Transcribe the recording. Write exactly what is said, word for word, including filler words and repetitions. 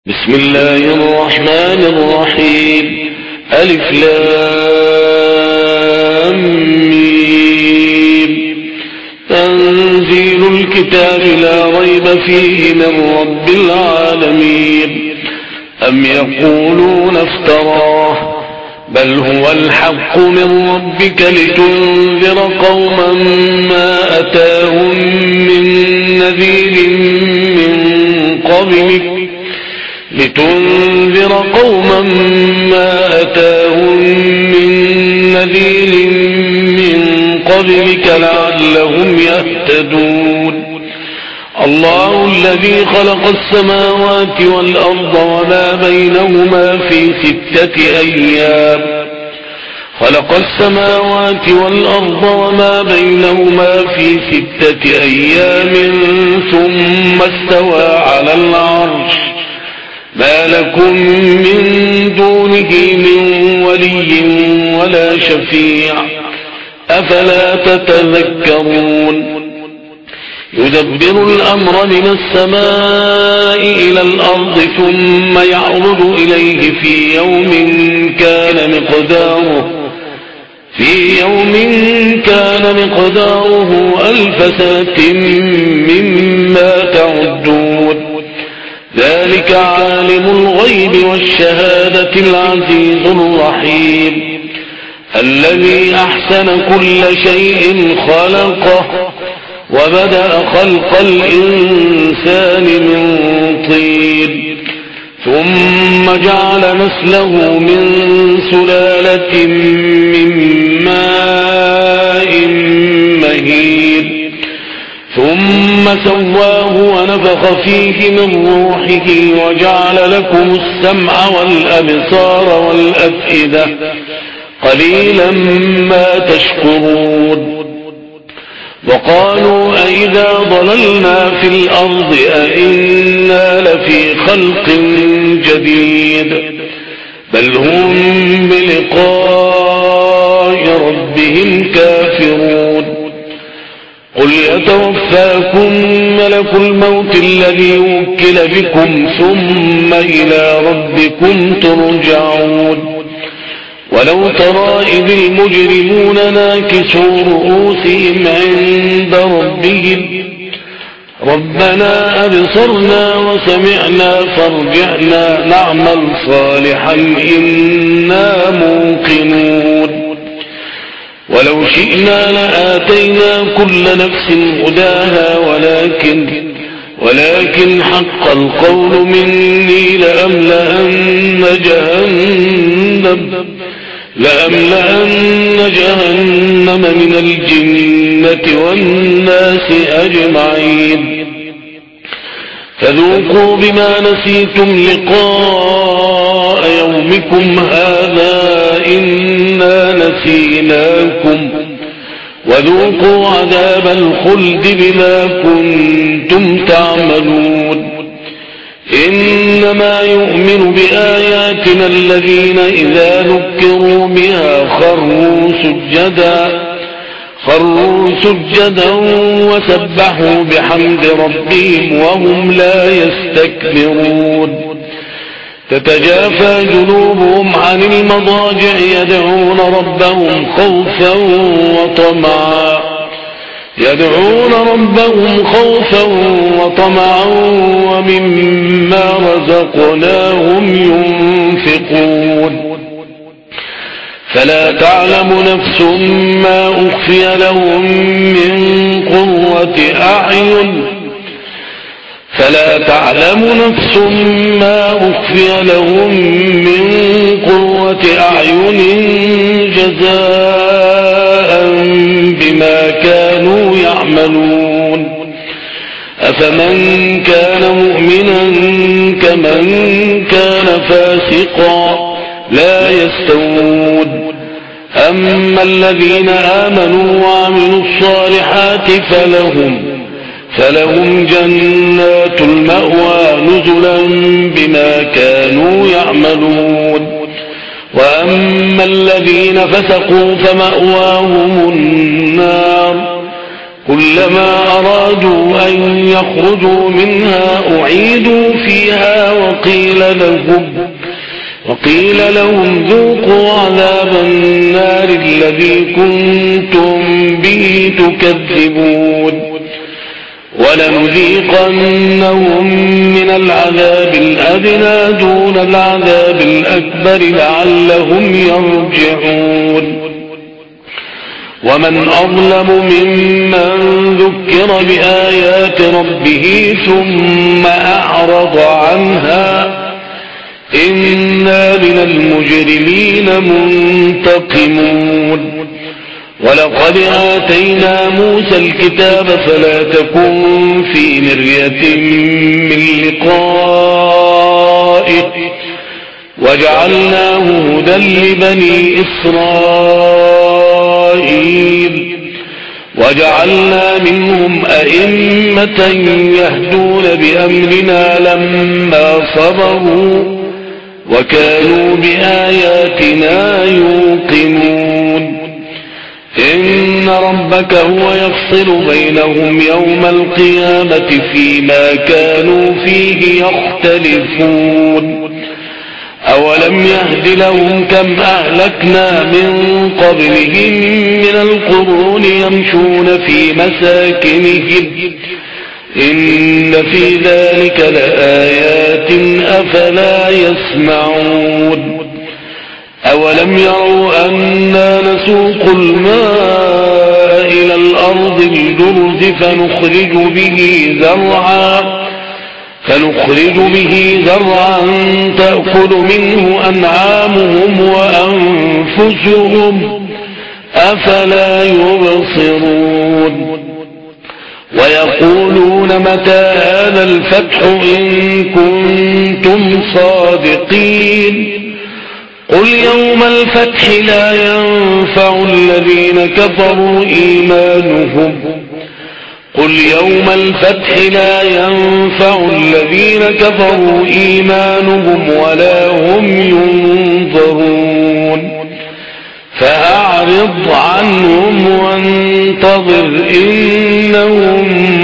بسم الله الرحمن الرحيم. ألف لام ميم. تنزيل الكتاب لا ريب فيه من رب العالمين. أم يقولون افتراه بل هو الحق من ربك لتنذر قوما ما أتاهم من نذير من قبلك لتنذر قوما ما أتاهم من نذير من قبلك لعلهم يهتدون. الله الذي خلق السماوات والأرض وما بينهما في ستة أيام خلق السماوات والأرض وما بينهما في ستة أيام ثم استوى على العرش ما لكم من دونه من ولي ولا شفيع أفلا تتذكرون. يدبر الأمر من السماء إلى الأرض ثم يعرض إليه في يوم كان مقداره في يوم كان مقداره ألف سنة مما تعدون. ذلك عالم الغيب والشهادة العزيز الرحيم الذي أحسن كل شيء خلقه وبدأ خلق الإنسان من طين ثم جعل نسله من سلالة من ماء مهين ثم سواه ونفخ فيه من روحه وجعل لكم السمع والأبصار والأفئدة قليلا ما تشكرون. وقالوا أئذا ضللنا في الأرض أئنا لفي خلق جديد بل هم بلقاء ربهم كافرون. قل يتوفاكم ملك الموت الذي وكل بكم ثم إلى ربكم ترجعون. ولو ترى إذ المجرمون ناكسوا رؤوسهم عند ربهم ربنا أبصرنا وسمعنا فارجعنا نعمل صالحا إنا موقنون. ولو شئنا لآتينا كل نفس هداها ولكن ولكن حق القول مني لأملأن جهنم لأملأن جهنم من الجنة والناس أجمعين. فذوقوا بما نسيتم لقاء يومكم هذا إنا نسيناكم وذوقوا عذاب الخلد بما كنتم تعملون. إنما يؤمن بآياتنا الذين إذا ذكروا بها خروا سجدا خروا سجدا وسبحوا بحمد ربهم وهم لا يستكبرون. تتجافى جنوبهم عن المضاجع يدعون ربهم خوفا وطمعا يدعون ربهم خوفا وطمعا ومما رزقناهم ينفقون. فلا تعلم نفس ما أخفي لهم من قرة أعين فلا تعلم نفس ما أخفي لهم من قرة أعين جزاء بما كانوا يعملون. أفمن كان مؤمنا كمن كان فاسقا لا يستوون. أما الذين آمنوا وعملوا الصالحات فلهم فلهم جنات المأوى نزلا بما كانوا يعملون. وأما الذين فسقوا فمأواهم النار كلما أرادوا أن يخرجوا منها أعيدوا فيها وقيل لهم وقيل لهم ذوقوا عذاب النار الذي كنتم به تكذبون ولنذيقنهم من العذاب الأدنى دون العذاب الأكبر لعلهم يرجعون ومن أظلم ممن ذكر بآيات ربه ثم أعرض عنها إنا من المجرمين منتقمون ولقد آتينا موسى الكتاب فلا تكن في مرية من لقائه وجعلناه هدى لبني إسرائيل وجعلنا منهم أئمة يهدون بأمرنا لما صبروا وكانوا بآياتنا يوقنون إن ربك هو يفصل بينهم يوم القيامة فيما كانوا فيه يختلفون أولم يهد لهم كم أهلكنا من قبلهم من القرون يمشون في مساكنهم إن في ذلك لآيات أفلا يسمعون أولم يروا أنا نسوق الماء إلى الأرض الجرز فنخرج به زرعا فنخرج به زرعا تأكل منه أنعامهم وأنفسهم أفلا يبصرون ويقولون متى هذا الفتح إن كنتم صادقين قل يوم الفتح لا ينفع الذين كفروا إيمانهم قل يوم الفتح لا ينفع الذين كفروا إيمانهم ولا هم ينظرون فأعرض عنهم وانتظر إنهم